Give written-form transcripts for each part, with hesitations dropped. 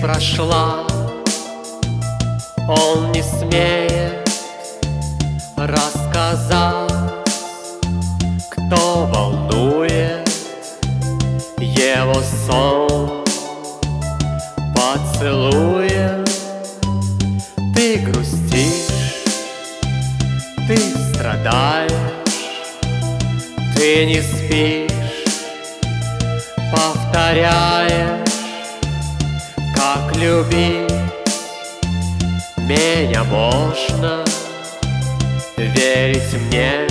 прошла, он не смеет рассказать, кто волнует его сон. Поцелуя ты грустишь, ты страдаешь, ты не спишь, повторяешь, как любить меня можно. Верить мне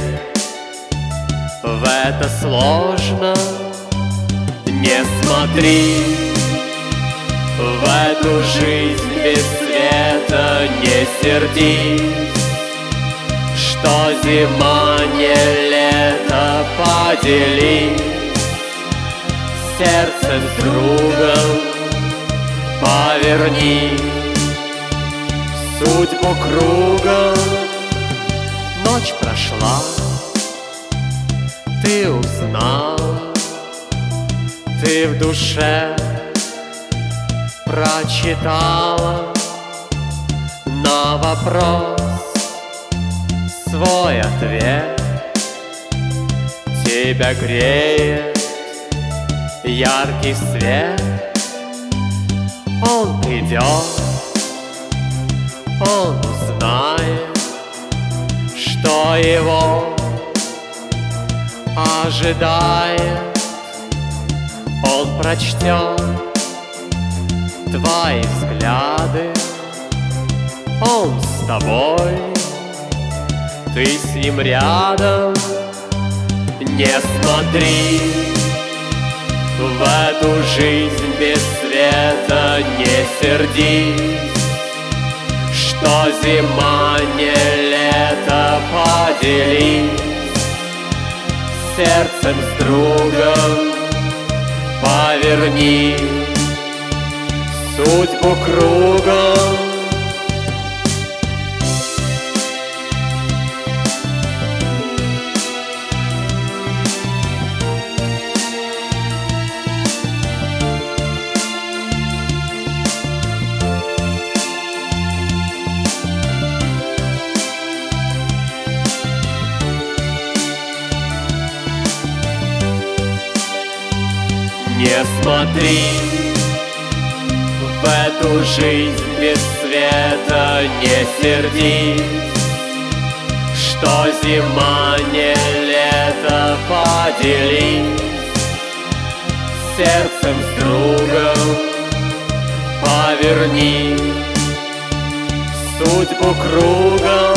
в это сложно. Не смотри в эту жизнь без света, не сердись, что зима не лето. Поделись сердцем с другом, поверни судьбу кругом. Ночь прошла, ты узнал, ты в душе прочитала на вопрос свой ответ. Тебя греет яркий свет, он придет, он узнает, что его ожидает. Он прочтет твои взгляды, он с тобой, ты с ним рядом. Не смотри в эту жизнь без света, не сердись, что зима не лето. Поделись сердцем с другом, поверни судьбу кругом. Не смотри в эту жизнь без света, не сердись, что зима не лето. Поделись сердцем с другом, поверни судьбу кругом.